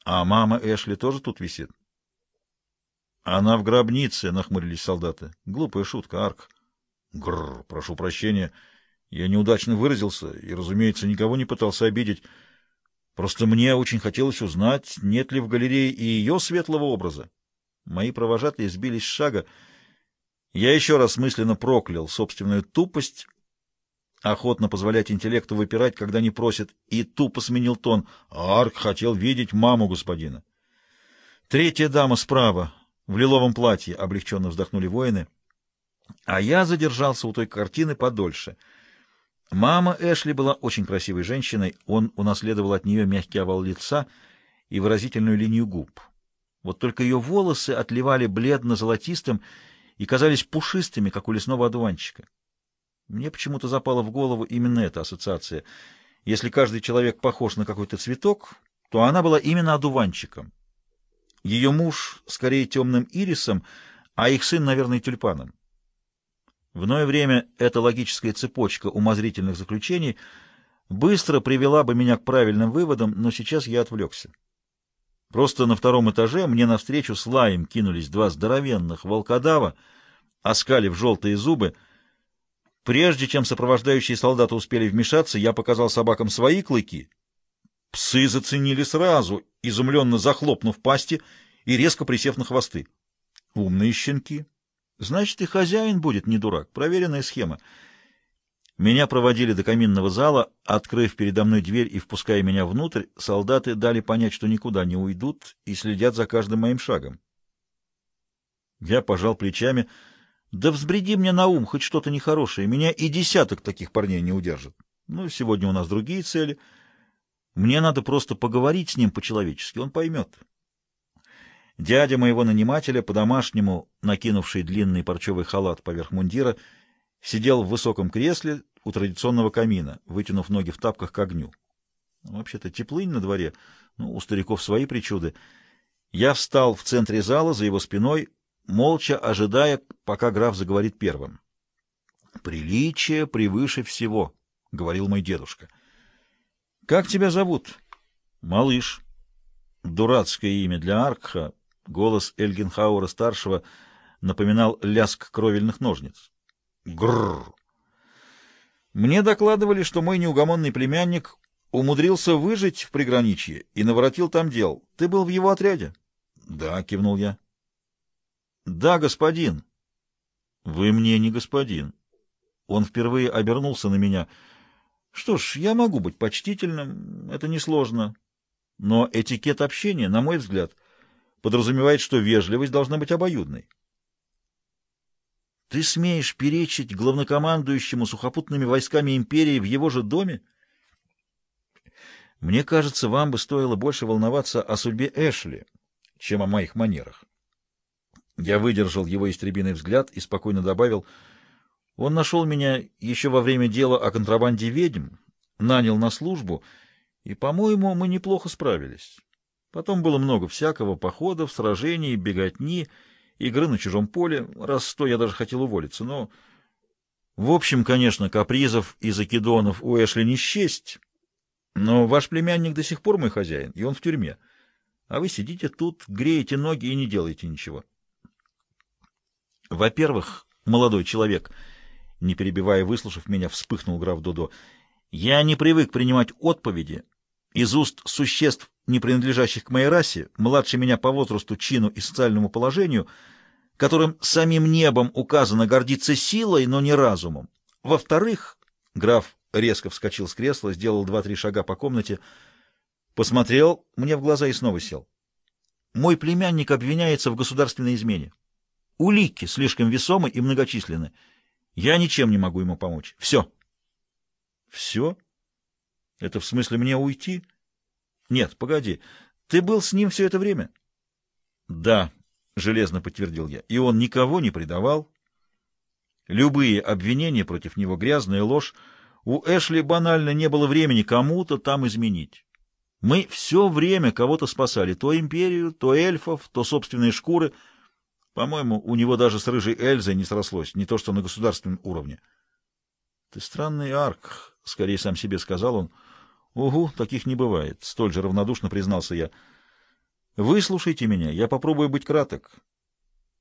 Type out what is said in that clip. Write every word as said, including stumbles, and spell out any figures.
А мама Эшли тоже тут висит? Она в гробнице, нахмурились солдаты. Глупая шутка, Арк. Гррр, прошу прощения. Я неудачно выразился и, разумеется, никого не пытался обидеть. Просто мне очень хотелось узнать, нет ли в галерее и ее светлого образа. Мои провожатые сбились с шага. Я еще раз мысленно проклял собственную тупость, охотно позволять интеллекту выпирать, когда не просит, и тупо сменил тон. Арк хотел видеть маму господина. Третья дама справа, в лиловом платье, облегченно вздохнули воины, а я задержался у той картины подольше. Мама Эшли была очень красивой женщиной, он унаследовал от нее мягкий овал лица и выразительную линию губ. Вот только ее волосы отливали бледно-золотистым и казались пушистыми, как у лесного одуванчика. Мне почему-то запала в голову именно эта ассоциация. Если каждый человек похож на какой-то цветок, то она была именно одуванчиком. Ее муж скорее темным ирисом, а их сын, наверное, тюльпаном. В иное время эта логическая цепочка умозрительных заключений быстро привела бы меня к правильным выводам, но сейчас я отвлекся. Просто на втором этаже мне навстречу с лаем кинулись два здоровенных волкодава, оскалив желтые зубы. Прежде чем сопровождающие солдаты успели вмешаться, я показал собакам свои клыки. Псы заценили сразу, изумленно захлопнув пасти и резко присев на хвосты. Умные щенки. Значит, и хозяин будет не дурак. Проверенная схема. Меня проводили до каминного зала, открыв передо мной дверь и впуская меня внутрь, солдаты дали понять, что никуда не уйдут и следят за каждым моим шагом. Я пожал плечами. Да взбреди мне на ум хоть что-то нехорошее, меня и десяток таких парней не удержит. Ну, сегодня у нас другие цели. Мне надо просто поговорить с ним по-человечески, он поймет. Дядя моего нанимателя, по-домашнему накинувший длинный парчевый халат поверх мундира, сидел в высоком кресле у традиционного камина, вытянув ноги в тапках к огню. Вообще-то теплынь на дворе, ну, у стариков свои причуды. Я встал в центре зала, за его спиной, молча ожидая, пока граф заговорит первым. «Приличие превыше всего», — говорил мой дедушка. «Как тебя зовут?» «Малыш». Дурацкое имя для Аркха. Голос Эльгенхауэра-старшего напоминал лязг кровельных ножниц. Грррр. Мне докладывали, что мой неугомонный племянник умудрился выжить в приграничье и наворотил там дел. Ты был в его отряде? Да, кивнул я. Да, господин. Вы мне не господин. Он впервые обернулся на меня. Что ж, я могу быть почтительным, это несложно. Но этикет общения, на мой взгляд, подразумевает, что вежливость должна быть обоюдной. Ты смеешь перечить главнокомандующему сухопутными войсками империи в его же доме? Мне кажется, вам бы стоило больше волноваться о судьбе Эшли, чем о моих манерах. Я выдержал его истребиный взгляд и спокойно добавил: он нашел меня еще во время дела о контрабанде ведьм, нанял на службу, и, по-моему, мы неплохо справились. Потом было много всякого: походов, сражений, беготни, игры на чужом поле. Раз сто я даже хотел уволиться, но... В общем, конечно, капризов и закидонов у Эшли не счесть, но ваш племянник до сих пор мой хозяин, и он в тюрьме. А вы сидите тут, греете ноги и не делаете ничего. Во-первых, молодой человек, не перебивая, выслушав меня, вспыхнул граф Додо, я не привык принимать отповеди из уст существ, не принадлежащих к моей расе, младше меня по возрасту, чину и социальному положению, которым самим небом указано гордиться силой, но не разумом. Во-вторых, граф резко вскочил с кресла, сделал два-три шага по комнате, посмотрел мне в глаза и снова сел. Мой племянник обвиняется в государственной измене. Улики слишком весомы и многочисленны. Я ничем не могу ему помочь. Все. Все? Это в смысле мне уйти? Нет, погоди. Ты был с ним все это время? Да, железно подтвердил я. И он никого не предавал. Любые обвинения против него — грязная ложь. У Эшли банально не было времени кому-то там изменить. Мы все время кого-то спасали. То империю, то эльфов, то собственные шкуры. По-моему, у него даже с рыжей Эльзой не срослось, не то что на государственном уровне. Ты странный Арк, скорее сам себе сказал он. Угу, таких не бывает, столь же равнодушно признался я. Выслушайте меня, я попробую быть краток.